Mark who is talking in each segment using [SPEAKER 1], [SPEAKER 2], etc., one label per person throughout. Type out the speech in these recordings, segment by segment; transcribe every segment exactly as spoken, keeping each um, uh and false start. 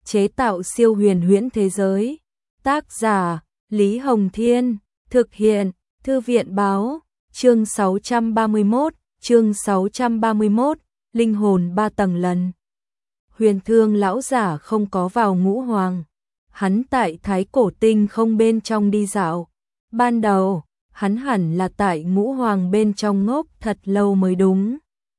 [SPEAKER 1] chế tạo siêu huyền huyễn thế giới. Tác giả Lý Hồng Thiên, thực hiện Thư viện Báo, chương sáu trăm ba mươi mốt, chương sáu trăm ba mươi mốt, linh hồn ba tầng lần. Huyền Thương lão giả không có vào Ngũ Hoàng, hắn tại Thái Cổ Tinh không bên trong đi dạo. Ban đầu, hắn hẳn là tại Ngũ Hoàng bên trong ngốc thật lâu mới đúng.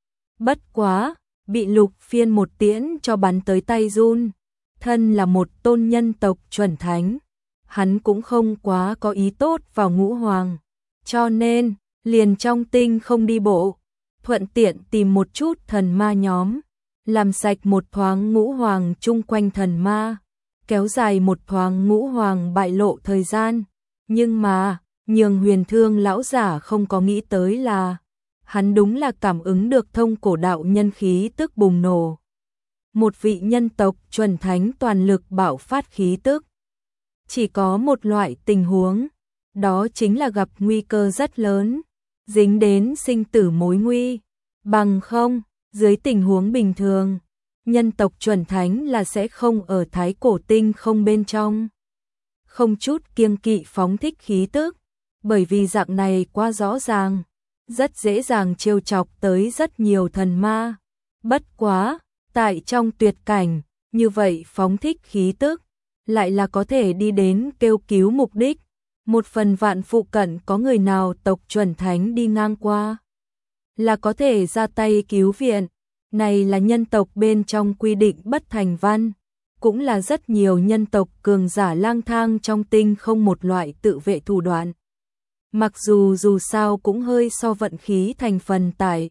[SPEAKER 1] Bất quá, bị Lục Phiên một tiễn cho bắn tới tay run. Thân là một tôn nhân tộc chuẩn thánh, hắn cũng không quá có ý tốt vào Ngũ Hoàng, cho nên liền trong tinh không đi bộ, thuận tiện tìm một chút thần ma nhóm, làm sạch một thoáng Ngũ Hoàng chung quanh thần ma, kéo dài một thoáng Ngũ Hoàng bại lộ thời gian. Nhưng mà, nhường Huyền Thương lão giả không có nghĩ tới là, hắn đúng là cảm ứng được thông cổ đạo nhân khí tức bùng nổ. Một vị nhân tộc chuẩn thánh toàn lực bạo phát khí tức. Chỉ có một loại tình huống, đó chính là gặp nguy cơ rất lớn, dính đến sinh tử mối nguy. Bằng không, dưới tình huống bình thường, nhân tộc chuẩn thánh là sẽ không ở Thái Cổ Tinh không bên trong. Không chút kiêng kỵ phóng thích khí tức, bởi vì dạng này quá rõ ràng, rất dễ dàng trêu chọc tới rất nhiều thần ma. Bất quá, tại trong tuyệt cảnh, như vậy phóng thích khí tức, lại là có thể đi đến kêu cứu mục đích. Một phần vạn phụ cận có người nào tộc chuẩn thánh đi ngang qua, là có thể ra tay cứu viện. Này là nhân tộc bên trong quy định bất thành văn, cũng là rất nhiều nhân tộc cường giả lang thang trong tinh không một loại tự vệ thủ đoạn. Mặc dù dù sao cũng hơi so vận khí thành phần tại.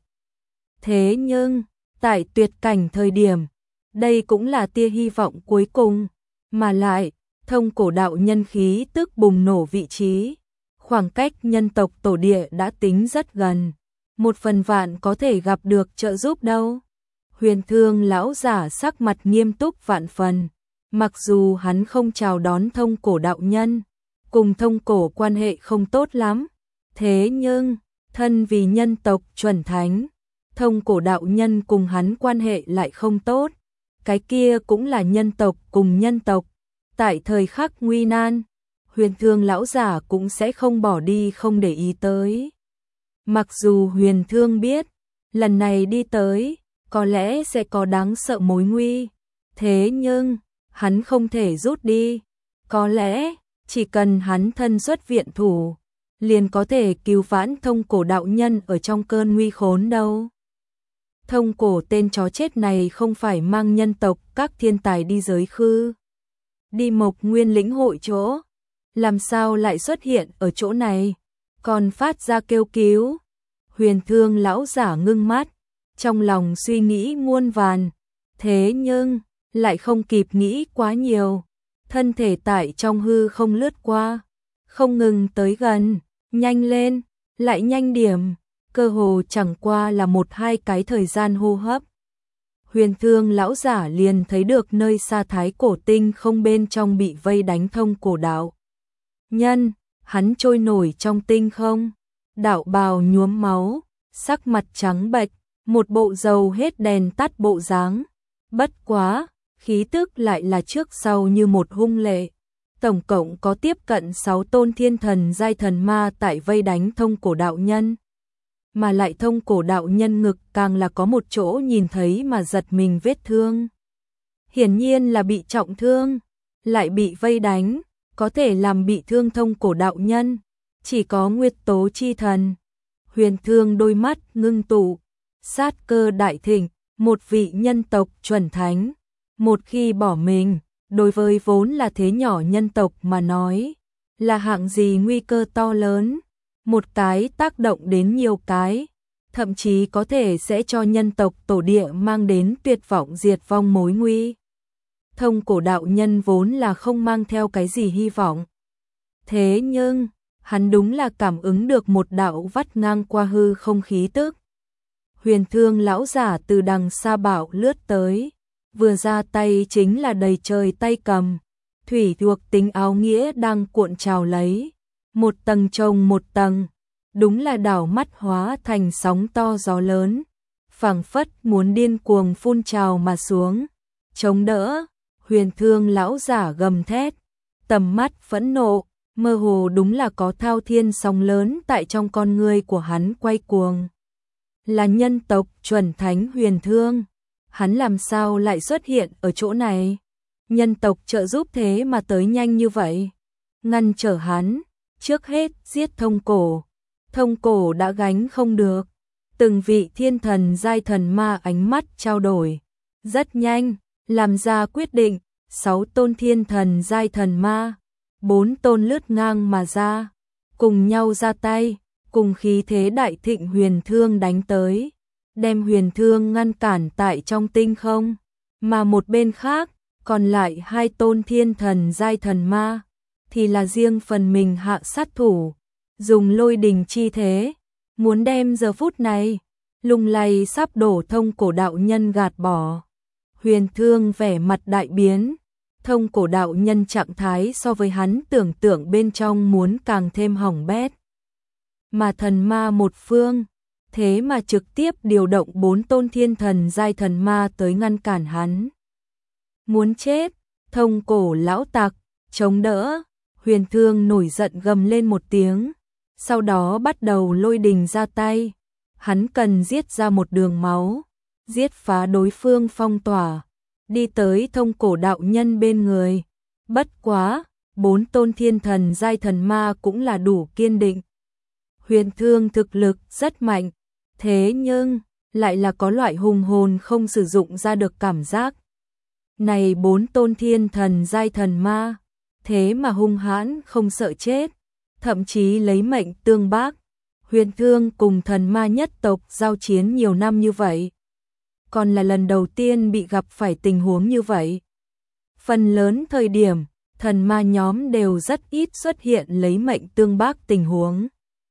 [SPEAKER 1] Thế nhưng, tại tuyệt cảnh thời điểm, đây cũng là tia hy vọng cuối cùng, mà lại, thông cổ đạo nhân khí tức bùng nổ vị trí, khoảng cách nhân tộc tổ địa đã tính rất gần, một phần vạn có thể gặp được trợ giúp đâu. Huyền Thương lão giả sắc mặt nghiêm túc vạn phần, mặc dù hắn không chào đón thông cổ đạo nhân, cùng thông cổ quan hệ không tốt lắm, thế nhưng, thân vì nhân tộc chuẩn thánh, thông cổ đạo nhân cùng hắn quan hệ lại không tốt, cái kia cũng là nhân tộc cùng nhân tộc, tại thời khắc nguy nan, Huyền Thương lão giả cũng sẽ không bỏ đi không để ý tới. Mặc dù Huyền Thương biết, lần này đi tới, có lẽ sẽ có đáng sợ mối nguy, thế nhưng, hắn không thể rút đi, có lẽ, chỉ cần hắn thân xuất viện thủ, liền có thể cứu vãn thông cổ đạo nhân ở trong cơn nguy khốn đâu. Thông cổ tên chó chết này không phải mang nhân tộc các thiên tài đi giới khư, đi Mộc Nguyên lĩnh hội chỗ, làm sao lại xuất hiện ở chỗ này, còn phát ra kêu cứu. Huyền Thương lão giả ngưng mắt, trong lòng suy nghĩ muôn vàn, thế nhưng, lại không kịp nghĩ quá nhiều, thân thể tại trong hư không lướt qua, không ngừng tới gần, nhanh lên, lại nhanh điểm, cơ hồ chẳng qua là một hai cái thời gian hô hấp. Huyền Thương lão giả liền thấy được nơi xa Thái Cổ Tinh không bên trong bị vây đánh thông cổ đạo nhân, hắn trôi nổi trong tinh không, đạo bào nhuốm máu, sắc mặt trắng bệch, một bộ dầu hết đèn tắt bộ dáng. Bất quá, khí tức lại là trước sau như một hung lệ. Tổng cộng có tiếp cận sáu tôn thiên thần giai thần ma tại vây đánh thông cổ đạo nhân. Mà lại thông cổ đạo nhân ngực càng là có một chỗ nhìn thấy mà giật mình vết thương. Hiển nhiên là bị trọng thương, lại bị vây đánh, có thể làm bị thương thông cổ đạo nhân, chỉ có Nguyệt Tố chi thần. Huyền Thương đôi mắt ngưng tụ, sát cơ đại thịnh, một vị nhân tộc chuẩn thánh, một khi bỏ mình, đối với vốn là thế nhỏ nhân tộc mà nói, là hạng gì nguy cơ to lớn, một cái tác động đến nhiều cái, thậm chí có thể sẽ cho nhân tộc tổ địa mang đến tuyệt vọng diệt vong mối nguy. Thông cổ đạo nhân vốn là không mang theo cái gì hy vọng. Thế nhưng, hắn đúng là cảm ứng được một đạo vắt ngang qua hư không khí tức. Huyền Thương lão giả từ đằng xa bảo lướt tới, vừa ra tay chính là đầy trời tay cầm, thủy thuộc tính áo nghĩa đang cuộn trào lấy, một tầng chồng một tầng, đúng là đảo mắt hóa thành sóng to gió lớn, phảng phất muốn điên cuồng phun trào mà xuống, chống đỡ. Huyền Thương lão giả gầm thét, tầm mắt phẫn nộ, mơ hồ đúng là có thao thiên sóng lớn tại trong con ngươi của hắn quay cuồng. Là nhân tộc chuẩn thánh Huyền Thương, hắn làm sao lại xuất hiện ở chỗ này? Nhân tộc trợ giúp thế mà tới nhanh như vậy. Ngăn trở hắn, trước hết giết Thông Cổ. Thông Cổ đã gánh không được. Từng vị thiên thần giai thần ma ánh mắt trao đổi. Rất nhanh, làm ra quyết định, sáu tôn thiên thần giai thần ma, bốn tôn lướt ngang mà ra, cùng nhau ra tay, cùng khí thế đại thịnh Huyền Thương đánh tới, đem Huyền Thương ngăn cản tại trong tinh không, mà một bên khác, còn lại hai tôn thiên thần giai thần ma, thì là riêng phần mình hạ sát thủ, dùng lôi đình chi thế, muốn đem giờ phút này, lung lay sắp đổ Thông Cổ đạo nhân gạt bỏ. Huyền Thương vẻ mặt đại biến, Thông Cổ đạo nhân trạng thái so với hắn tưởng tượng bên trong muốn càng thêm hỏng bét. Mà thần ma một phương, thế mà trực tiếp điều động bốn tôn thiên thần giai thần ma tới ngăn cản hắn. Muốn chết, Thông Cổ lão tặc, chống đỡ, Huyền Thương nổi giận gầm lên một tiếng, sau đó bắt đầu lôi đình ra tay, hắn cần giết ra một đường máu, giết phá đối phương phong tỏa, đi tới Thông Cổ đạo nhân bên người. Bất quá, bốn tôn thiên thần giai thần ma cũng là đủ kiên định. Huyền Thương thực lực rất mạnh, thế nhưng lại là có loại hùng hồn không sử dụng ra được cảm giác. Này bốn tôn thiên thần giai thần ma, thế mà hung hãn không sợ chết, thậm chí lấy mệnh tương bác. Huyền Thương cùng thần ma nhất tộc giao chiến nhiều năm như vậy, còn là lần đầu tiên bị gặp phải tình huống như vậy. Phần lớn thời điểm, thần ma nhóm đều rất ít xuất hiện lấy mệnh tương bác tình huống.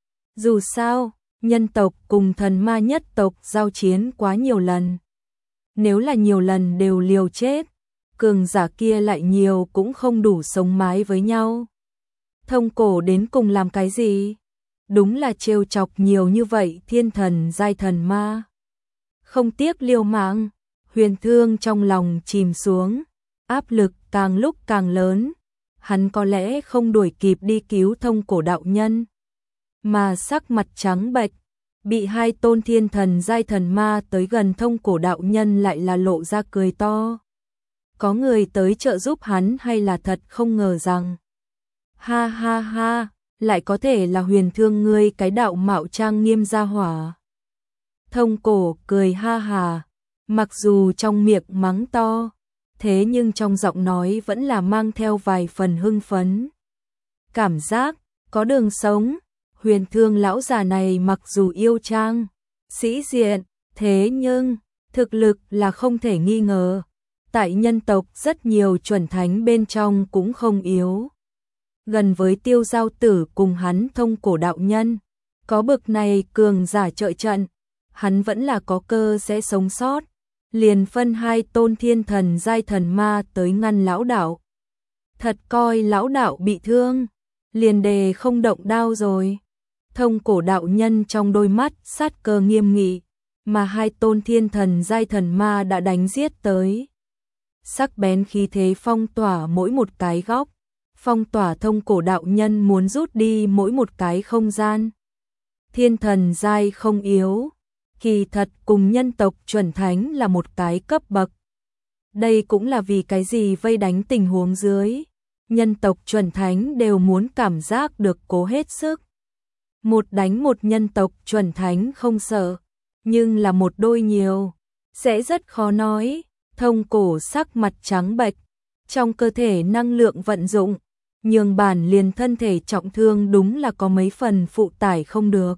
[SPEAKER 1] Dù sao, nhân tộc cùng thần ma nhất tộc giao chiến quá nhiều lần. Nếu là nhiều lần đều liều chết, cường giả kia lại nhiều cũng không đủ sống mái với nhau. Thông Cổ đến cùng làm cái gì? Đúng là trêu chọc nhiều như vậy thiên thần giai thần ma. Không tiếc liều mạng, Huyền Thương trong lòng chìm xuống, áp lực càng lúc càng lớn. Hắn có lẽ không đuổi kịp đi cứu Thông Cổ đạo nhân, mà sắc mặt trắng bệch, bị hai tôn thiên thần giai thần ma tới gần Thông Cổ đạo nhân lại là lộ ra cười to. Có người tới trợ giúp hắn hay là thật không ngờ rằng. Ha ha ha, lại có thể là Huyền Thương ngươi cái đạo mạo trang nghiêm gia hỏa. Thông Cổ cười ha hà, mặc dù trong miệng mắng to, thế nhưng trong giọng nói vẫn là mang theo vài phần hưng phấn. Cảm giác có đường sống. Huyền Thương lão già này mặc dù yêu trang, sĩ diện, thế nhưng thực lực là không thể nghi ngờ. Tại nhân tộc rất nhiều chuẩn thánh bên trong cũng không yếu. Gần với Tiêu Giao Tử cùng hắn Thông Cổ đạo nhân, có bực này cường giả trợ trận, hắn vẫn là có cơ sẽ sống sót. Liền phân hai tôn thiên thần giai thần ma tới ngăn lão đạo. Thật coi lão đạo bị thương, liền đề không động đao rồi. Thông Cổ đạo nhân trong đôi mắt sát cơ nghiêm nghị, mà hai tôn thiên thần giai thần ma đã đánh giết tới. Sắc bén khí thế phong tỏa mỗi một cái góc, phong tỏa Thông Cổ đạo nhân muốn rút đi mỗi một cái không gian. Thiên thần giai không yếu, kỳ thật cùng nhân tộc chuẩn thánh là một cái cấp bậc. Đây cũng là vì cái gì vây đánh tình huống dưới, nhân tộc chuẩn thánh đều muốn cảm giác được cố hết sức. Một đánh một nhân tộc chuẩn thánh không sợ, nhưng là một đôi nhiều, sẽ rất khó nói. Thông Cổ sắc mặt trắng bệch, trong cơ thể năng lượng vận dụng, nhường bản liền thân thể trọng thương đúng là có mấy phần phụ tải không được.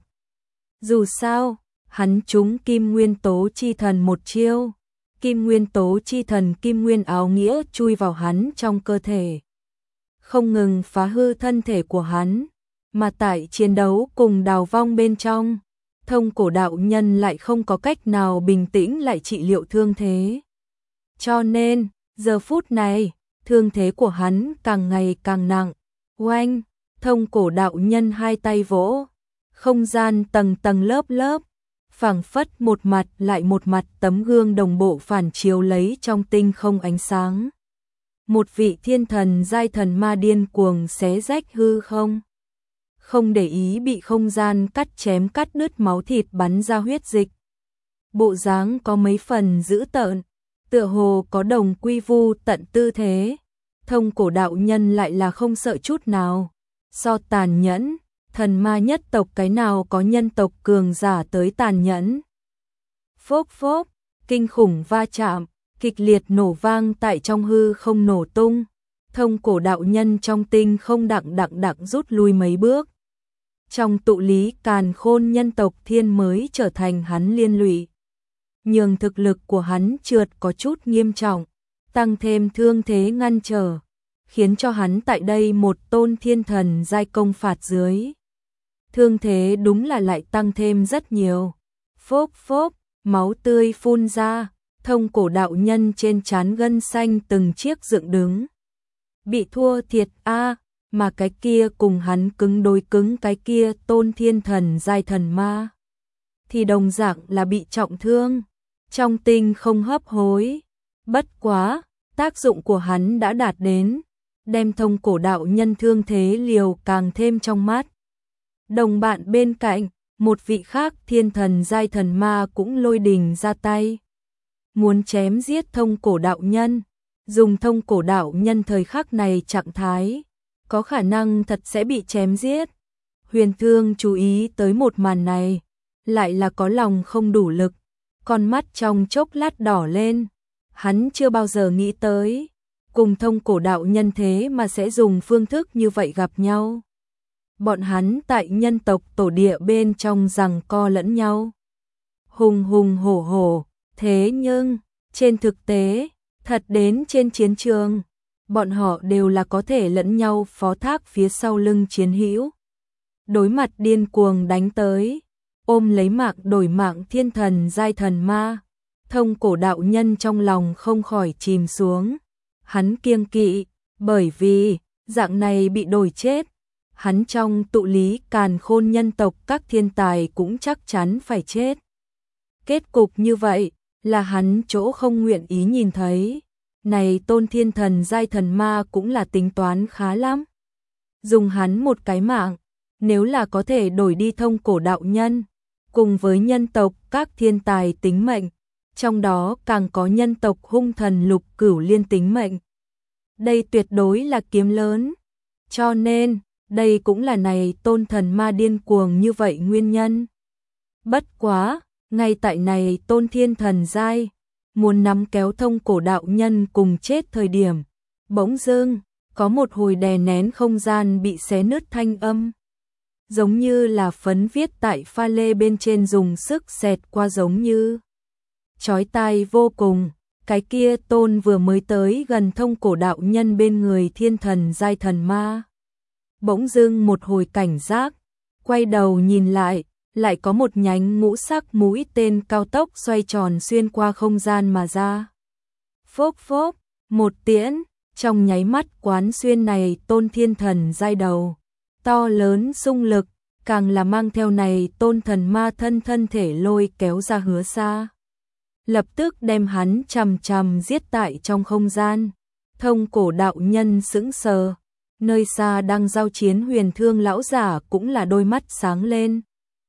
[SPEAKER 1] Dù sao, hắn trúng Kim Nguyên Tố Chi Thần một chiêu, Kim Nguyên Tố Chi Thần Kim Nguyên áo nghĩa chui vào hắn trong cơ thể, không ngừng phá hư thân thể của hắn, mà tại chiến đấu cùng đào vong bên trong, Thông Cổ đạo nhân lại không có cách nào bình tĩnh lại trị liệu thương thế. Cho nên, giờ phút này, thương thế của hắn càng ngày càng nặng. Oanh, Thông Cổ đạo nhân hai tay vỗ, không gian tầng tầng lớp lớp, phảng phất một mặt lại một mặt tấm gương đồng bộ phản chiếu lấy trong tinh không ánh sáng. một vị thiên thần giai thần ma điên cuồng xé rách hư không. Không để ý bị không gian cắt chém cắt đứt máu thịt bắn ra huyết dịch. Bộ dáng có mấy phần dữ tợn, tựa hồ có đồng quy vu tận tư thế. Thông cổ đạo nhân lại là không sợ chút nào. So tàn nhẫn, thần ma nhất tộc cái nào có nhân tộc cường giả tới tàn nhẫn. Phốc phốc, kinh khủng va chạm, kịch liệt nổ vang tại trong hư không nổ tung. Thông cổ đạo nhân trong tinh không đặng đặng đặng rút lui mấy bước. Trong tụ lý càn khôn nhân tộc thiên mới trở thành hắn liên lụy. Nhường thực lực của hắn trượt có chút nghiêm trọng, tăng thêm thương thế ngăn trở, khiến cho hắn tại đây một tôn thiên thần giai công phạt dưới. Thương thế đúng là lại tăng thêm rất nhiều. Phốc phốc, máu tươi phun ra, thông cổ đạo nhân trên trán gân xanh từng chiếc dựng đứng. Bị thua thiệt a, mà cái kia cùng hắn cứng đối cứng cái kia tôn thiên thần giai thần ma. Thì đồng dạng là bị trọng thương, trong tinh không hấp hối. Bất quá, tác dụng của hắn đã đạt đến, đem thông cổ đạo nhân thương thế liều càng thêm trong mắt. Đồng bạn bên cạnh, một vị khác thiên thần giai thần ma cũng lôi đình ra tay. Muốn chém giết thông cổ đạo nhân, dùng thông cổ đạo nhân thời khắc này trạng thái, có khả năng thật sẽ bị chém giết. Huyền Thương chú ý tới một màn này, lại là có lòng không đủ lực, con mắt trong chốc lát đỏ lên. Hắn chưa bao giờ nghĩ tới, cùng thông cổ đạo nhân thế mà sẽ dùng phương thức như vậy gặp nhau. Bọn hắn tại nhân tộc tổ địa bên trong giằng co lẫn nhau. Hùng hùng hổ hổ, thế nhưng, trên thực tế, thật đến trên chiến trường, bọn họ đều là có thể lẫn nhau phó thác phía sau lưng chiến hữu. Đối mặt điên cuồng đánh tới, ôm lấy mạng đổi mạng thiên thần giai thần ma, thông cổ đạo nhân trong lòng không khỏi chìm xuống. Hắn kiêng kỵ, bởi vì, dạng này bị đổi chết, hắn trong tụ lý càn khôn nhân tộc các thiên tài cũng chắc chắn phải chết. Kết cục như vậy, là hắn chỗ không nguyện ý nhìn thấy. Này tôn thiên thần giai thần ma cũng là tính toán khá lắm. Dùng hắn một cái mạng, nếu là có thể đổi đi thông cổ đạo nhân, cùng với nhân tộc các thiên tài tính mệnh, trong đó càng có nhân tộc hung thần lục cửu liên tính mệnh. Đây tuyệt đối là kiếm lớn. Cho nên, đây cũng là này tôn thần ma điên cuồng như vậy nguyên nhân. Bất quá, ngay tại này tôn thiên thần giai, muốn nắm kéo thông cổ đạo nhân cùng chết thời điểm, bỗng dưng, có một hồi đè nén không gian bị xé nứt thanh âm. Giống như là phấn viết tại pha lê bên trên dùng sức xẹt qua giống như. Chói tai vô cùng, cái kia tôn vừa mới tới gần thông cổ đạo nhân bên người thiên thần giai thần ma. Bỗng dưng một hồi cảnh giác, quay đầu nhìn lại, lại có một nhánh ngũ sắc mũi tên cao tốc xoay tròn xuyên qua không gian mà ra. Phốc phốc, một tiễn, trong nháy mắt quán xuyên này tôn thiên thần giai đầu. To lớn xung lực, càng là mang theo này tôn thần ma thân thân thể lôi kéo ra hứa xa. Lập tức đem hắn chằm chằm giết tại trong không gian. Thông cổ đạo nhân sững sờ, nơi xa đang giao chiến Huyền Thương lão giả cũng là đôi mắt sáng lên.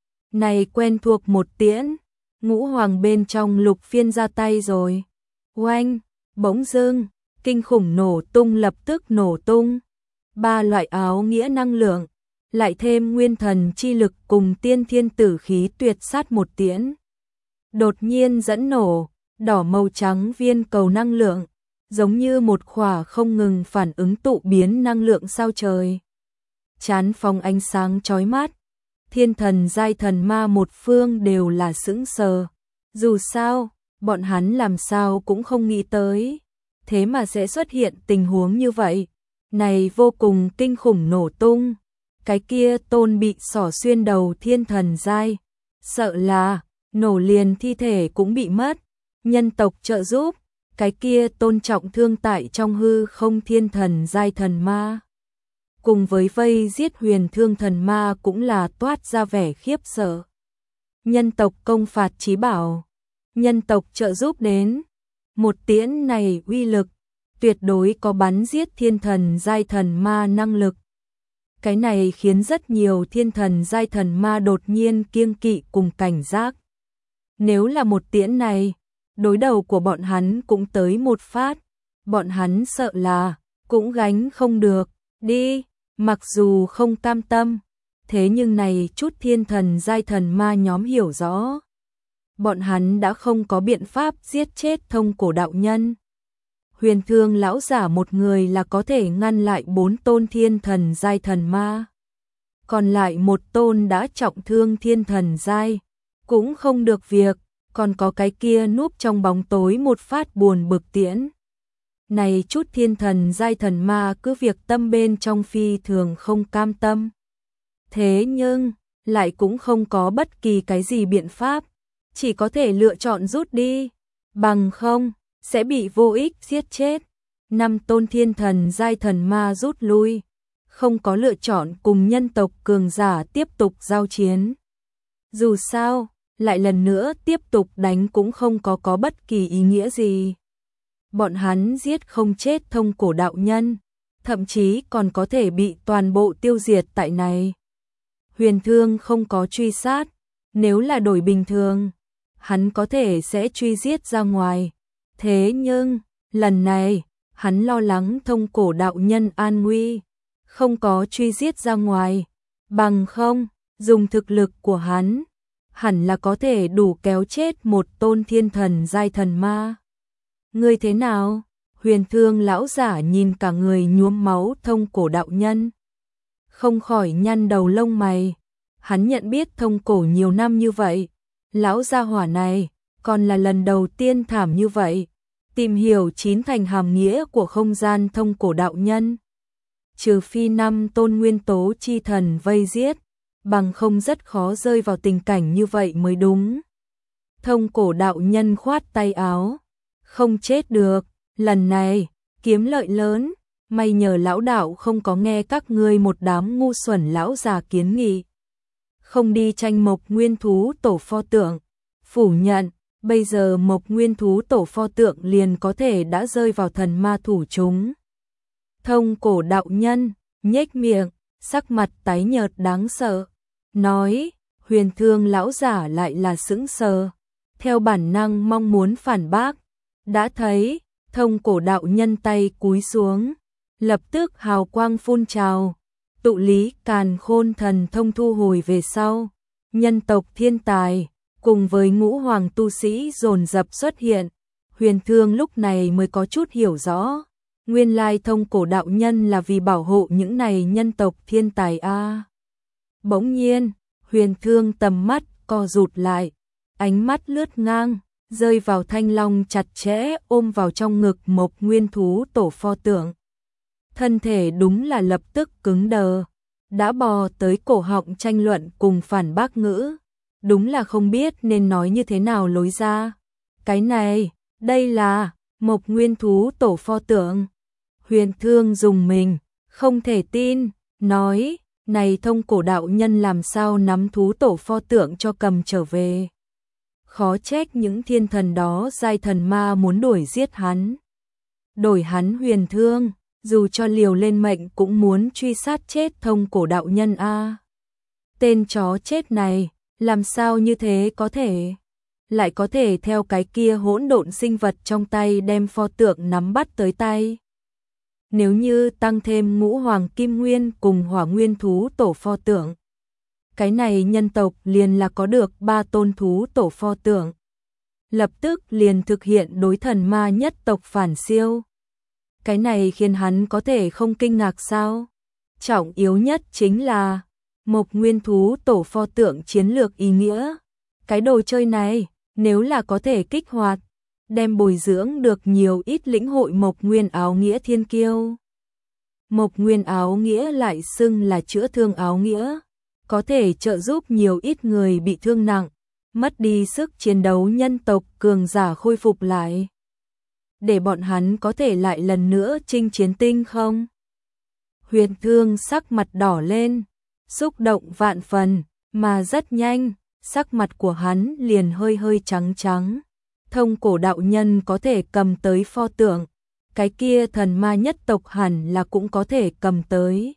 [SPEAKER 1] Này quen thuộc một tiễn, ngũ hoàng bên trong lục phiên ra tay rồi. Oanh, bỗng dưng, kinh khủng nổ tung lập tức nổ tung. Ba loại áo nghĩa năng lượng, lại thêm nguyên thần chi lực cùng tiên thiên tử khí tuyệt sát một tiễn. Đột nhiên dẫn nổ, đỏ màu trắng viên cầu năng lượng, giống như một khỏa không ngừng phản ứng tụ biến năng lượng sao trời. Chán phóng ánh sáng chói mắt, thiên thần giai thần ma một phương đều là sững sờ. Dù sao, bọn hắn làm sao cũng không nghĩ tới, thế mà sẽ xuất hiện tình huống như vậy. Này vô cùng kinh khủng nổ tung, cái kia tôn bị xỏ xuyên đầu thiên thần giai, sợ là nổ liền thi thể cũng bị mất. Nhân tộc trợ giúp, cái kia tôn trọng thương tại trong hư không thiên thần giai thần ma. Cùng với vây giết Huyền Thương thần ma cũng là toát ra vẻ khiếp sợ. Nhân tộc công phạt chí bảo, nhân tộc trợ giúp đến. Một tiễn này uy lực, tuyệt đối có bắn giết thiên thần giai thần ma năng lực. Cái này khiến rất nhiều thiên thần giai thần ma đột nhiên kiêng kỵ cùng cảnh giác. Nếu là một tiễn này, đối đầu của bọn hắn cũng tới một phát, bọn hắn sợ là cũng gánh không được, đi, mặc dù không cam tâm, thế nhưng này chút thiên thần giai thần ma nhóm hiểu rõ. Bọn hắn đã không có biện pháp giết chết Thông Cổ đạo nhân. Huyền Thương lão giả một người là có thể ngăn lại bốn tôn thiên thần giai thần ma. Còn lại một tôn đã trọng thương thiên thần giai, cũng không được việc, còn có cái kia núp trong bóng tối một phát buồn bực tiễn. Này chút thiên thần giai thần ma cứ việc tâm bên trong phi thường không cam tâm. Thế nhưng, lại cũng không có bất kỳ cái gì biện pháp, chỉ có thể lựa chọn rút đi, bằng không, sẽ bị vô ích giết chết. Năm tôn thiên thần giai thần ma rút lui, không có lựa chọn cùng nhân tộc cường giả tiếp tục giao chiến. Dù sao, lại lần nữa tiếp tục đánh cũng không có có bất kỳ ý nghĩa gì. Bọn hắn giết không chết Thông Cổ đạo nhân, thậm chí còn có thể bị toàn bộ tiêu diệt tại này. Huyền Thương không có truy sát, nếu là đổi bình thường, hắn có thể sẽ truy giết ra ngoài. Thế nhưng, lần này, hắn lo lắng Thông Cổ đạo nhân an nguy, không có truy giết ra ngoài, bằng không, dùng thực lực của hắn, hẳn là có thể đủ kéo chết một tôn thiên thần giai thần ma. Ngươi thế nào? Huyền Thương lão giả nhìn cả người nhuốm máu Thông Cổ đạo nhân, không khỏi nhăn đầu lông mày. Hắn nhận biết Thông Cổ nhiều năm như vậy, lão gia hỏa này còn là lần đầu tiên thảm như vậy, tìm hiểu chín thành hàm nghĩa của không gian Thông Cổ đạo nhân. Trừ phi năm tôn nguyên tố chi thần vây giết, bằng không rất khó rơi vào tình cảnh như vậy mới đúng. Thông Cổ đạo nhân khoát tay áo, không chết được, lần này, kiếm lợi lớn, may nhờ lão đạo không có nghe các ngươi một đám ngu xuẩn lão già kiến nghị. Không đi tranh Mộc Nguyên Thú tổ pho tượng, phủ nhận, bây giờ Mộc Nguyên Thú tổ pho tượng liền có thể đã rơi vào thần ma thủ chúng. Thông Cổ đạo nhân, nhếch miệng, sắc mặt tái nhợt đáng sợ, nói, Huyền Thương lão giả lại là sững sờ, theo bản năng mong muốn phản bác, đã thấy, Thông Cổ đạo nhân tay cúi xuống, lập tức hào quang phun trào, tụ lý càn khôn thần thông thu hồi về sau, nhân tộc thiên tài, cùng với ngũ hoàng tu sĩ dồn dập xuất hiện. Huyền Thương lúc này mới có chút hiểu rõ, nguyên lai Thông Cổ đạo nhân là vì bảo hộ những này nhân tộc thiên tài a. À. Bỗng nhiên, Huyền Thương tầm mắt co rụt lại, ánh mắt lướt ngang, rơi vào thanh long chặt chẽ ôm vào trong ngực Mộc Nguyên Thú tổ pho tượng. Thân thể đúng là lập tức cứng đờ, đã bò tới cổ họng tranh luận cùng phản bác ngữ, đúng là không biết nên nói như thế nào lối ra. Cái này, đây là Mộc Nguyên Thú tổ pho tượng. Huyền Thương dùng mình, không thể tin, nói, này Thông Cổ đạo nhân làm sao nắm thú tổ pho tượng cho cầm trở về. Khó trách những thiên thần đó giai thần ma muốn đuổi giết hắn. Đổi hắn Huyền Thương, dù cho liều lên mệnh cũng muốn truy sát chết Thông Cổ đạo nhân a. Tên chó chết này, làm sao như thế có thể? Lại có thể theo cái kia hỗn độn sinh vật trong tay đem pho tượng nắm bắt tới tay. Nếu như tăng thêm ngũ hoàng kim nguyên cùng hỏa nguyên thú tổ pho tượng, cái này nhân tộc liền là có được ba tôn thú tổ pho tượng. Lập tức liền thực hiện đối thần ma nhất tộc phản siêu. Cái này khiến hắn có thể không kinh ngạc sao? Trọng yếu nhất chính là Mộc Nguyên Thú tổ pho tượng chiến lược ý nghĩa. Cái đồ chơi này, nếu là có thể kích hoạt, đem bồi dưỡng được nhiều ít lĩnh hội Mộc Nguyên áo nghĩa thiên kiêu. Mộc Nguyên áo nghĩa lại xưng là chữa thương áo nghĩa, có thể trợ giúp nhiều ít người bị thương nặng, mất đi sức chiến đấu nhân tộc cường giả khôi phục lại. Để bọn hắn có thể lại lần nữa chinh chiến tinh không? Huyền Thương sắc mặt đỏ lên, xúc động vạn phần, mà rất nhanh, sắc mặt của hắn liền hơi hơi trắng trắng. Thông Cổ đạo nhân có thể cầm tới pho tượng, cái kia thần ma nhất tộc hẳn là cũng có thể cầm tới.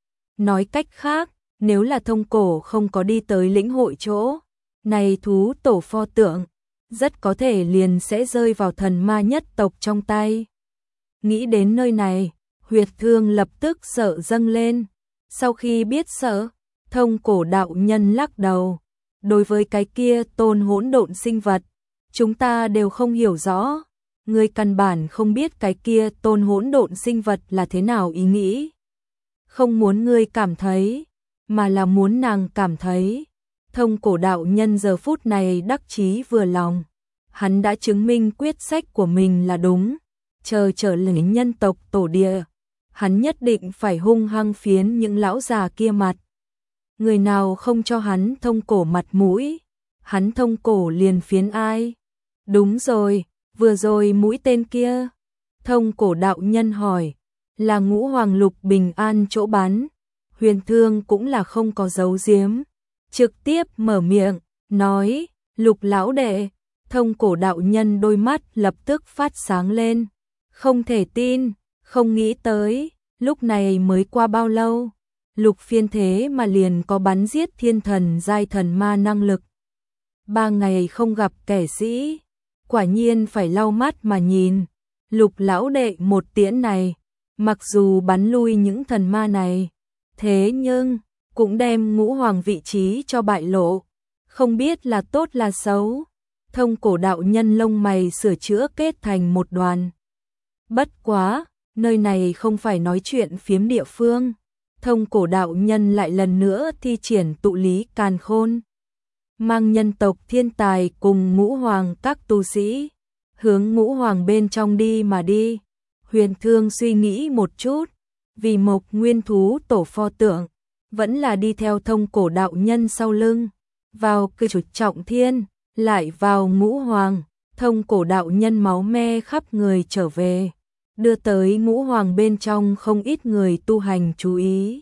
[SPEAKER 1] Nói cách khác, nếu là Thông Cổ không có đi tới lĩnh hội chỗ này thú tổ pho tượng, rất có thể liền sẽ rơi vào thần ma nhất tộc trong tay. Nghĩ đến nơi này, Huyệt Thương lập tức sợ dâng lên. Sau khi biết sợ, Thông Cổ đạo nhân lắc đầu. Đối với cái kia tôn hỗn độn sinh vật, chúng ta đều không hiểu rõ. Người căn bản không biết cái kia tôn hỗn độn sinh vật là thế nào ý nghĩ. Không muốn ngươi cảm thấy, mà là muốn nàng cảm thấy. Thông Cổ đạo nhân giờ phút này đắc chí vừa lòng. Hắn đã chứng minh quyết sách của mình là đúng. Chờ trở lại nhân tộc tổ địa, hắn nhất định phải hung hăng phiến những lão già kia mặt. Người nào không cho hắn Thông Cổ mặt mũi, hắn Thông Cổ liền phiến ai. Đúng rồi, vừa rồi mũi tên kia. Thông Cổ đạo nhân hỏi, là Ngũ Hoàng Lục Bình An chỗ bắn. Huyền Thương cũng là không có giấu giếm, trực tiếp mở miệng, nói, Lục lão đệ. Thông Cổ đạo nhân đôi mắt lập tức phát sáng lên. Không thể tin, không nghĩ tới, lúc này mới qua bao lâu. Lục phiên thế mà liền có bắn giết thiên thần giai thần ma năng lực. Ba ngày không gặp kẻ sĩ, quả nhiên phải lau mắt mà nhìn. Lục lão đệ một tiễn này, mặc dù bắn lui những thần ma này, thế nhưng cũng đem Ngũ Hoàng vị trí cho bại lộ. Không biết là tốt là xấu. Thông Cổ đạo nhân lông mày sửa chữa kết thành một đoàn. Bất quá, nơi này không phải nói chuyện phiếm địa phương. Thông Cổ đạo nhân lại lần nữa thi triển tụ lý càn khôn. Mang nhân tộc thiên tài cùng Ngũ Hoàng các tu sĩ, hướng Ngũ Hoàng bên trong đi mà đi. Huyền Thương suy nghĩ một chút, vì Mộc Nguyên thú tổ pho tượng, vẫn là đi theo Thông Cổ đạo nhân sau lưng. Vào cư chủ trọng thiên, lại vào Ngũ Hoàng, Thông Cổ đạo nhân máu me khắp người trở về, đưa tới Ngũ Hoàng bên trong không ít người tu hành chú ý.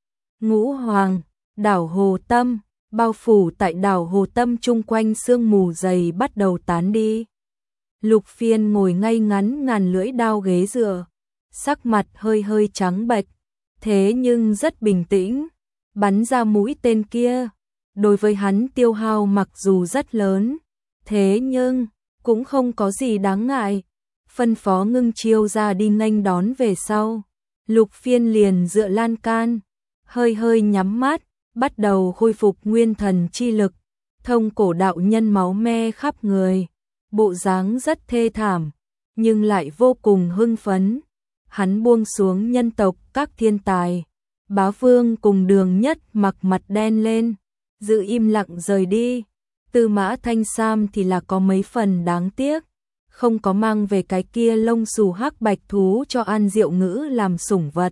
[SPEAKER 1] Ngũ Hoàng, đảo Hồ Tâm, bao phủ tại đảo Hồ Tâm chung quanh sương mù dày bắt đầu tán đi. Lục Phiên ngồi ngay ngắn ngàn lưỡi đao ghế dựa, sắc mặt hơi hơi trắng bệch, thế nhưng rất bình tĩnh, bắn ra mũi tên kia. Đối với hắn tiêu hao mặc dù rất lớn, thế nhưng cũng không có gì đáng ngại. Phân phó Ngưng Chiêu ra đi nghênh đón về sau. Lục Phiên liền dựa lan can, hơi hơi nhắm mắt, bắt đầu khôi phục nguyên thần chi lực. Thông Cổ đạo nhân máu me khắp người, bộ dáng rất thê thảm, nhưng lại vô cùng hưng phấn. Hắn buông xuống nhân tộc các thiên tài, Bá Vương cùng Đường Nhất mặc mặt đen lên, giữ im lặng rời đi. Tư Mã Thanh Sam thì là có mấy phần đáng tiếc, không có mang về cái kia lông xù hắc bạch thú cho An Diệu Ngữ làm sủng vật.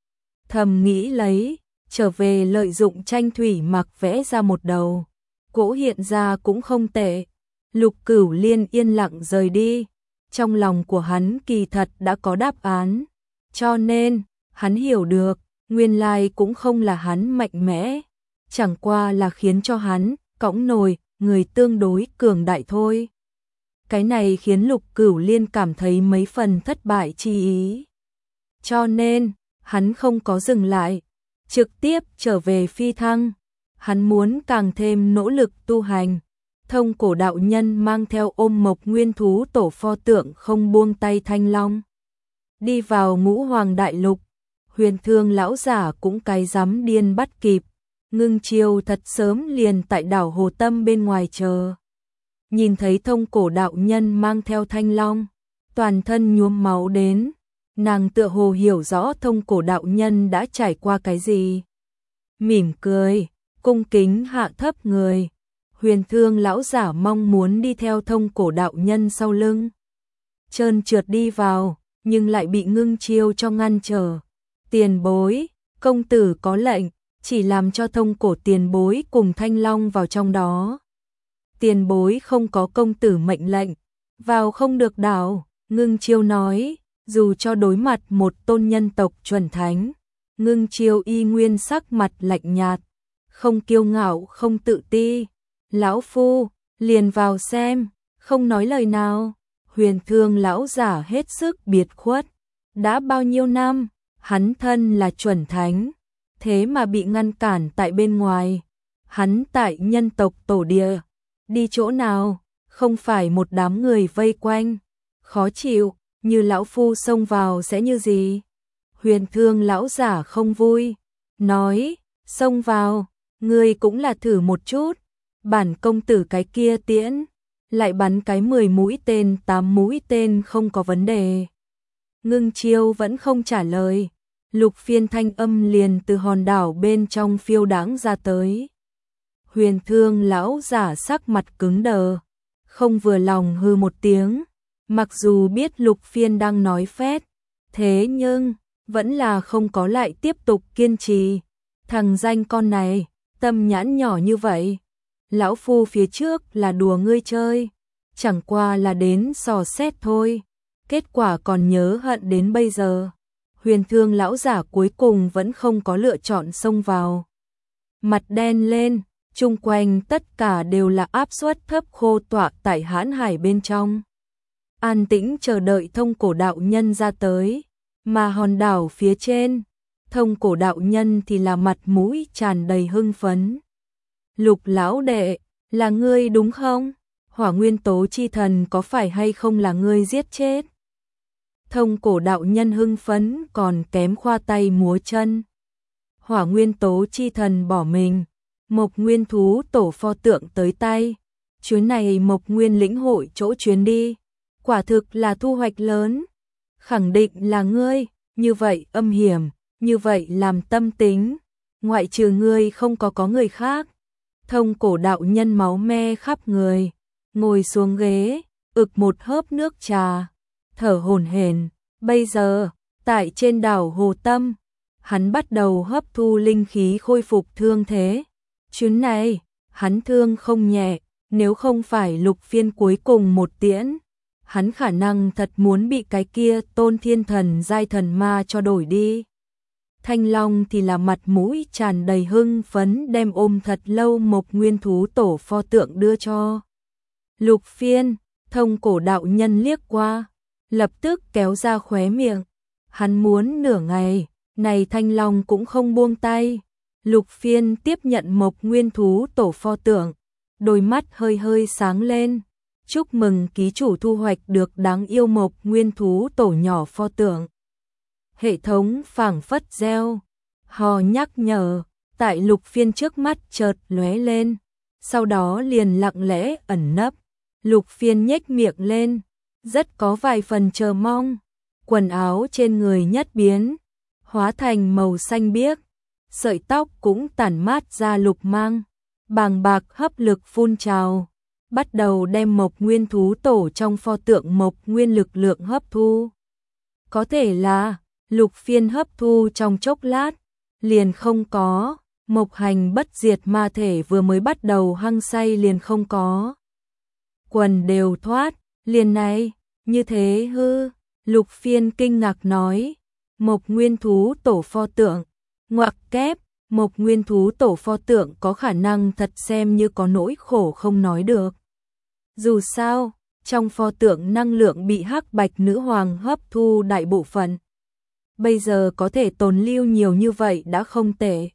[SPEAKER 1] Thầm nghĩ lấy, trở về lợi dụng tranh thủy mặc vẽ ra một đầu, cỗ hiện ra cũng không tệ. Lục Cửu Liên yên lặng rời đi, trong lòng của hắn kỳ thật đã có đáp án, cho nên hắn hiểu được, nguyên lai cũng không là hắn mạnh mẽ, chẳng qua là khiến cho hắn cõng nồi người tương đối cường đại thôi. Cái này khiến Lục Cửu Liên cảm thấy mấy phần thất bại chi ý. Cho nên, hắn không có dừng lại, trực tiếp trở về phi thăng. Hắn muốn càng thêm nỗ lực tu hành. Thông Cổ đạo nhân mang theo ôm Mộc Nguyên thú tổ pho tượng không buông tay thanh long. Đi vào Ngũ Hoàng đại lục, Huyền Thương lão giả cũng cái dám điên bắt kịp. Ngưng Chiêu thật sớm liền tại đảo Hồ Tâm bên ngoài chờ. Nhìn thấy Thông Cổ đạo nhân mang theo thanh long, toàn thân nhuốm máu đến, nàng tựa hồ hiểu rõ Thông Cổ đạo nhân đã trải qua cái gì. Mỉm cười, cung kính hạ thấp người. Huyền Thương lão giả mong muốn đi theo Thông Cổ đạo nhân sau lưng, trơn trượt đi vào, nhưng lại bị Ngưng Chiêu cho ngăn trở. Tiền bối, công tử có lệnh, chỉ làm cho Thông Cổ tiền bối cùng thanh long vào trong đó. Tiền bối không có công tử mệnh lệnh, vào không được đảo. Ngưng Chiêu nói, dù cho đối mặt một tôn nhân tộc chuẩn thánh, Ngưng Chiêu y nguyên sắc mặt lạnh nhạt, không kiêu ngạo không tự ti. Lão phu, liền vào xem, không nói lời nào. Huyền Thương lão giả hết sức biệt khuất, Đã bao nhiêu năm, hắn thân là chuẩn thánh, thế mà bị ngăn cản tại bên ngoài. Hắn tại nhân tộc tổ địa, đi chỗ nào, không phải một đám người vây quanh, khó chịu, như lão phu xông vào sẽ như gì? Huyền Thương lão giả không vui, nói, xông vào, ngươi cũng là thử một chút, bản công tử cái kia tiễn, lại bắn cái mười mũi tên tám mũi tên không có vấn đề. Ngưng Chiêu vẫn không trả lời, Lục Phiên thanh âm liền từ hòn đảo bên trong phiêu đãng ra tới. Huyền Thương lão giả sắc mặt cứng đờ, không vừa lòng hư một tiếng, mặc dù biết Lục Phiên đang nói phét, thế nhưng vẫn là không có lại tiếp tục kiên trì. Thằng danh con này, tâm nhãn nhỏ như vậy, lão phu phía trước là đùa ngươi chơi, chẳng qua là đến dò xét thôi, kết quả còn nhớ hận đến bây giờ. Huyền Thương lão giả cuối cùng vẫn không có lựa chọn xông vào. Mặt đen lên, chung quanh tất cả đều là áp suất thấp khô tọa tại hãn hải bên trong. An tĩnh chờ đợi Thông Cổ đạo nhân ra tới, mà hòn đảo phía trên, Thông Cổ đạo nhân thì là mặt mũi tràn đầy hưng phấn. Lục lão đệ, là ngươi đúng không? Hỏa nguyên tố chi thần có phải hay không là ngươi giết chết? Thông Cổ đạo nhân hưng phấn còn kém khoa tay múa chân. Hỏa nguyên tố chi thần bỏ mình, Mộc Nguyên thú tổ pho tượng tới tay, chuyến này Mộc Nguyên lĩnh hội chỗ chuyến đi, quả thực là thu hoạch lớn. Khẳng định là ngươi, như vậy âm hiểm, như vậy làm tâm tính, ngoại trừ ngươi không có có người khác. Thông Cổ đạo nhân máu me khắp người, ngồi xuống ghế, ực một hớp nước trà, thở hổn hển. Bây giờ, tại trên đảo Hồ Tâm, hắn bắt đầu hấp thu linh khí khôi phục thương thế. Chuyến này, hắn thương không nhẹ, nếu không phải Lục Phiên cuối cùng một tiễn, hắn khả năng thật muốn bị cái kia Tôn Thiên Thần giai thần ma cho đổi đi. Thanh Long thì là mặt mũi tràn đầy hưng phấn đem ôm thật lâu Mộc Nguyên thú tổ pho tượng đưa cho Lục Phiên. Thông Cổ đạo nhân liếc qua, lập tức kéo ra khóe miệng. Hắn muốn nửa ngày, này Thanh Long cũng không buông tay. Lục Phiên tiếp nhận Mộc Nguyên thú tổ pho tượng, đôi mắt hơi hơi sáng lên. Chúc mừng ký chủ thu hoạch được đáng yêu Mộc Nguyên thú tổ nhỏ pho tượng. Hệ thống phảng phất reo, hò nhắc nhở, tại Lục Phiên trước mắt chợt lóe lên, sau đó liền lặng lẽ ẩn nấp. Lục Phiên nhếch miệng lên, rất có vài phần chờ mong. Quần áo trên người nhất biến, hóa thành màu xanh biếc, sợi tóc cũng tản mát ra lục mang, bàng bạc hấp lực phun trào, bắt đầu đem Mộc Nguyên thú tổ trong pho tượng Mộc Nguyên lực lượng hấp thu. Có thể là Lục Phiên hấp thu trong chốc lát, liền không có, Mộc Hành bất diệt ma thể vừa mới bắt đầu hăng say liền không có. Quần đều thoát, liền này, như thế hư, Lục Phiên kinh ngạc nói, Mộc Nguyên thú tổ pho tượng, ngoặc kép, Mộc Nguyên thú tổ pho tượng có khả năng thật xem như có nỗi khổ không nói được. Dù sao, trong pho tượng năng lượng bị hắc bạch nữ hoàng hấp thu đại bộ phận. Bây giờ có thể tồn lưu nhiều như vậy đã không tệ.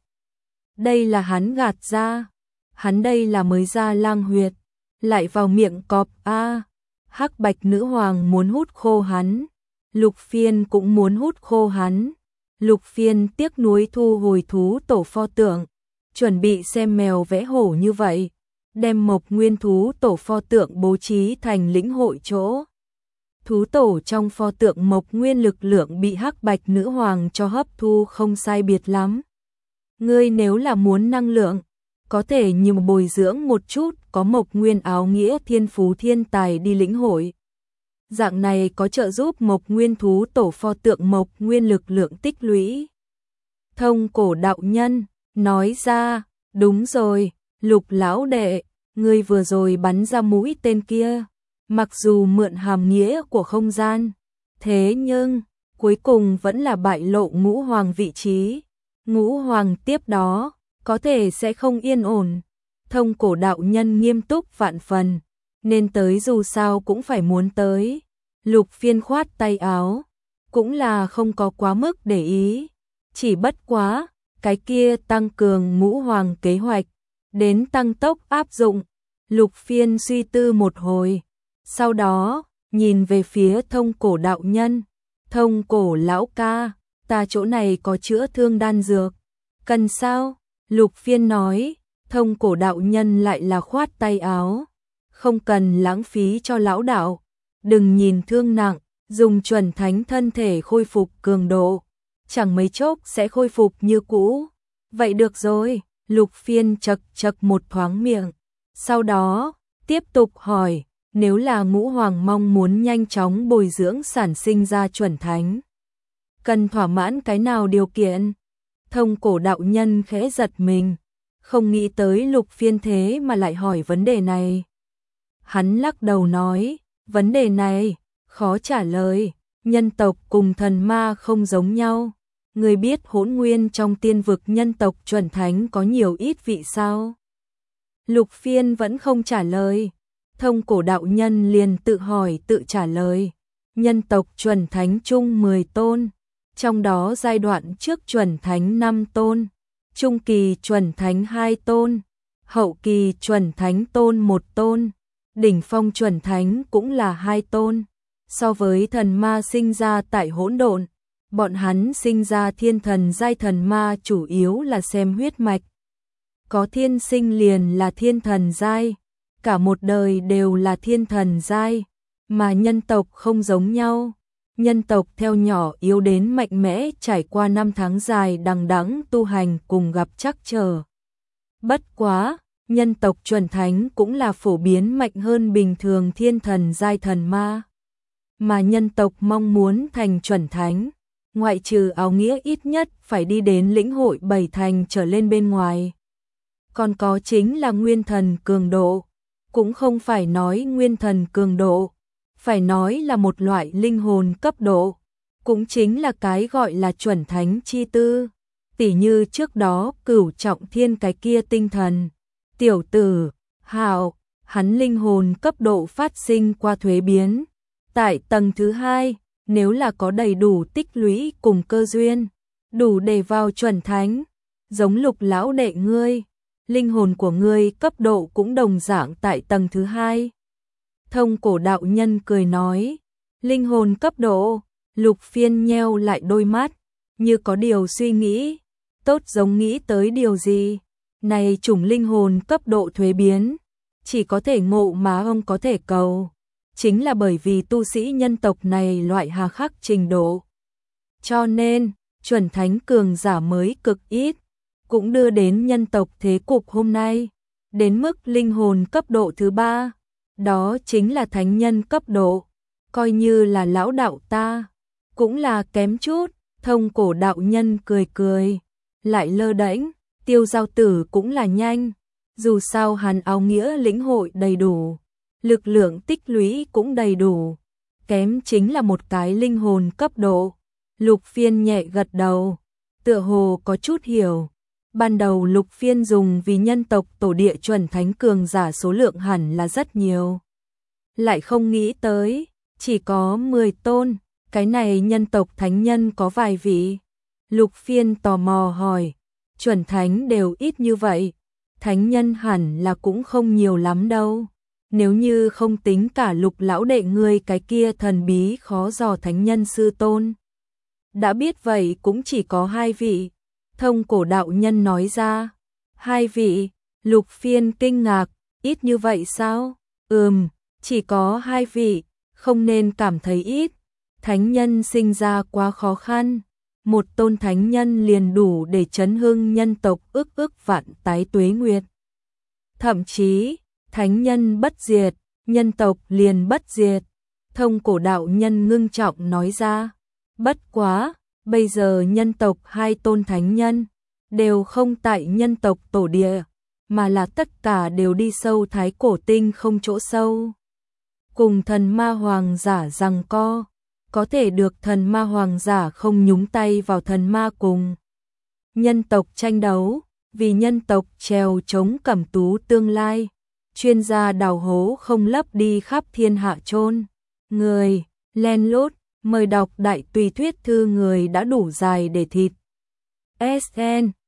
[SPEAKER 1] Đây là hắn gạt ra, hắn đây là mới ra lang huyệt, lại vào miệng cọp a. Hắc bạch nữ hoàng muốn hút khô hắn, Lục Phiên cũng muốn hút khô hắn. Lục Phiên tiếc nuối thu hồi thú tổ pho tượng, chuẩn bị xem mèo vẽ hổ như vậy, đem Mộc Nguyên thú tổ pho tượng bố trí thành lĩnh hội chỗ. Thú tổ trong pho tượng Mộc Nguyên lực lượng bị hắc bạch nữ hoàng cho hấp thu không sai biệt lắm. Ngươi nếu là muốn năng lượng, có thể nhiều bồi dưỡng một chút, có Mộc Nguyên áo nghĩa thiên phú thiên tài đi lĩnh hội. Dạng này có trợ giúp Mộc Nguyên thú tổ pho tượng Mộc Nguyên lực lượng tích lũy. Thông Cổ đạo nhân nói ra, đúng rồi, Lục lão đệ, ngươi vừa rồi bắn ra mũi tên kia, mặc dù mượn hàm nghĩa của không gian, thế nhưng cuối cùng vẫn là bại lộ Ngũ Hoàng vị trí. Ngũ Hoàng tiếp đó có thể sẽ không yên ổn. Thông Cổ đạo nhân nghiêm túc vạn phần, nên tới dù sao cũng phải muốn tới. Lục Phiên khoát tay áo, cũng là không có quá mức để ý. Chỉ bất quá, cái kia tăng cường ngũ hoàng kế hoạch, đến tăng tốc áp dụng. Lục Phiên suy tư một hồi, sau đó, nhìn về phía Thông Cổ đạo nhân. Thông Cổ lão ca, ta chỗ này có chữa thương đan dược. Cần sao? Lục Phiên nói. Thông Cổ đạo nhân lại là khoát tay áo. Không cần lãng phí cho lão đạo. Đừng nhìn thương nặng, dùng chuẩn thánh thân thể khôi phục cường độ. Chẳng mấy chốc sẽ khôi phục như cũ. Vậy được rồi, Lục Phiên chật chật một thoáng miệng. Sau đó, tiếp tục hỏi, nếu là ngũ hoàng mong muốn nhanh chóng bồi dưỡng sản sinh ra chuẩn thánh, cần thỏa mãn cái nào điều kiện? Thông Cổ đạo nhân khẽ giật mình, không nghĩ tới Lục Phiên thế mà lại hỏi vấn đề này. Hắn lắc đầu nói, vấn đề này, khó trả lời, nhân tộc cùng thần ma không giống nhau. Người biết hỗn nguyên trong tiên vực nhân tộc chuẩn thánh có nhiều ít vị sao? Lục Phiên vẫn không trả lời. Thông Cổ đạo nhân liền tự hỏi tự trả lời. Nhân tộc chuẩn thánh chung mười tôn. Trong đó giai đoạn trước chuẩn thánh năm tôn. Trung kỳ chuẩn thánh hai tôn. Hậu kỳ chuẩn thánh tôn một tôn. Đỉnh phong chuẩn thánh cũng là hai tôn. So với thần ma sinh ra tại hỗn độn, bọn hắn sinh ra thiên thần giai thần ma chủ yếu là xem huyết mạch. Có thiên sinh liền là thiên thần giai, cả một đời đều là thiên thần giai, mà nhân tộc không giống nhau. Nhân tộc theo nhỏ yếu đến mạnh mẽ trải qua năm tháng dài đằng đẵng tu hành cùng gặp trắc trở. Bất quá, nhân tộc chuẩn thánh cũng là phổ biến mạnh hơn bình thường thiên thần giai thần ma. Mà nhân tộc mong muốn thành chuẩn thánh, ngoại trừ áo nghĩa ít nhất phải đi đến lĩnh hội bảy thành trở lên bên ngoài. Còn có chính là nguyên thần cường độ, cũng không phải nói nguyên thần cường độ, phải nói là một loại linh hồn cấp độ, cũng chính là cái gọi là chuẩn thánh chi tư. Tỉ như trước đó Cửu Trọng Thiên cái kia tinh thần, tiểu tử, hạo, hắn linh hồn cấp độ phát sinh qua thuế biến. Tại tầng thứ hai, nếu là có đầy đủ tích lũy cùng cơ duyên, đủ để vào chuẩn thánh, giống Lục lão đệ ngươi, linh hồn của ngươi cấp độ cũng đồng dạng tại tầng thứ hai. Thông Cổ đạo nhân cười nói, linh hồn cấp độ. Lục Phiên nheo lại đôi mắt, như có điều suy nghĩ, tốt giống nghĩ tới điều gì. Này chủng linh hồn cấp độ thuế biến, chỉ có thể ngộ mà không có thể cầu. Chính là bởi vì tu sĩ nhân tộc này loại hà khắc trình độ. Cho nên, chuẩn thánh cường giả mới cực ít, cũng đưa đến nhân tộc thế cục hôm nay. Đến mức linh hồn cấp độ thứ ba, đó chính là thánh nhân cấp độ. Coi như là lão đạo ta, cũng là kém chút. Thông Cổ đạo nhân cười cười, lại lơ đễnh. Tiêu Giao Tử cũng là nhanh, dù sao hắn áo nghĩa lĩnh hội đầy đủ, lực lượng tích lũy cũng đầy đủ, kém chính là một cái linh hồn cấp độ. Lục Phiên nhẹ gật đầu, tựa hồ có chút hiểu. Ban đầu Lục Phiên dùng vì nhân tộc tổ địa chuẩn thánh cường giả số lượng hẳn là rất nhiều, lại không nghĩ tới chỉ có mười tôn. Cái này nhân tộc thánh nhân có vài vị. Lục Phiên tò mò hỏi, chuẩn thánh đều ít như vậy, thánh nhân hẳn là cũng không nhiều lắm đâu. Nếu như không tính cả Lục lão đệ ngươi cái kia thần bí khó dò thánh nhân sư tôn, đã biết vậy cũng chỉ có hai vị. Thông Cổ đạo nhân nói ra. Hai vị? Lục Phiên kinh ngạc, ít như vậy sao? Ừm, chỉ có hai vị, không nên cảm thấy ít. Thánh nhân sinh ra quá khó khăn, một tôn thánh nhân liền đủ để chấn hưng nhân tộc ức ức vạn tái tuế nguyệt. Thậm chí, thánh nhân bất diệt, nhân tộc liền bất diệt. Thông Cổ đạo nhân ngưng trọng nói ra. Bất quá, bây giờ nhân tộc hai tôn thánh nhân đều không tại nhân tộc tổ địa, mà là tất cả đều đi sâu thái cổ tinh không chỗ sâu, cùng thần ma hoàng giả giằng co. Có thể được thần ma hoàng giả không nhúng tay vào thần ma cùng nhân tộc tranh đấu, vì nhân tộc trèo chống cẩm tú tương lai. Chuyên gia đào hố không lấp đi khắp thiên hạ chôn người, len lút, Mời đọc đại tùy thuyết thư người đã đủ dài để thịt. ét en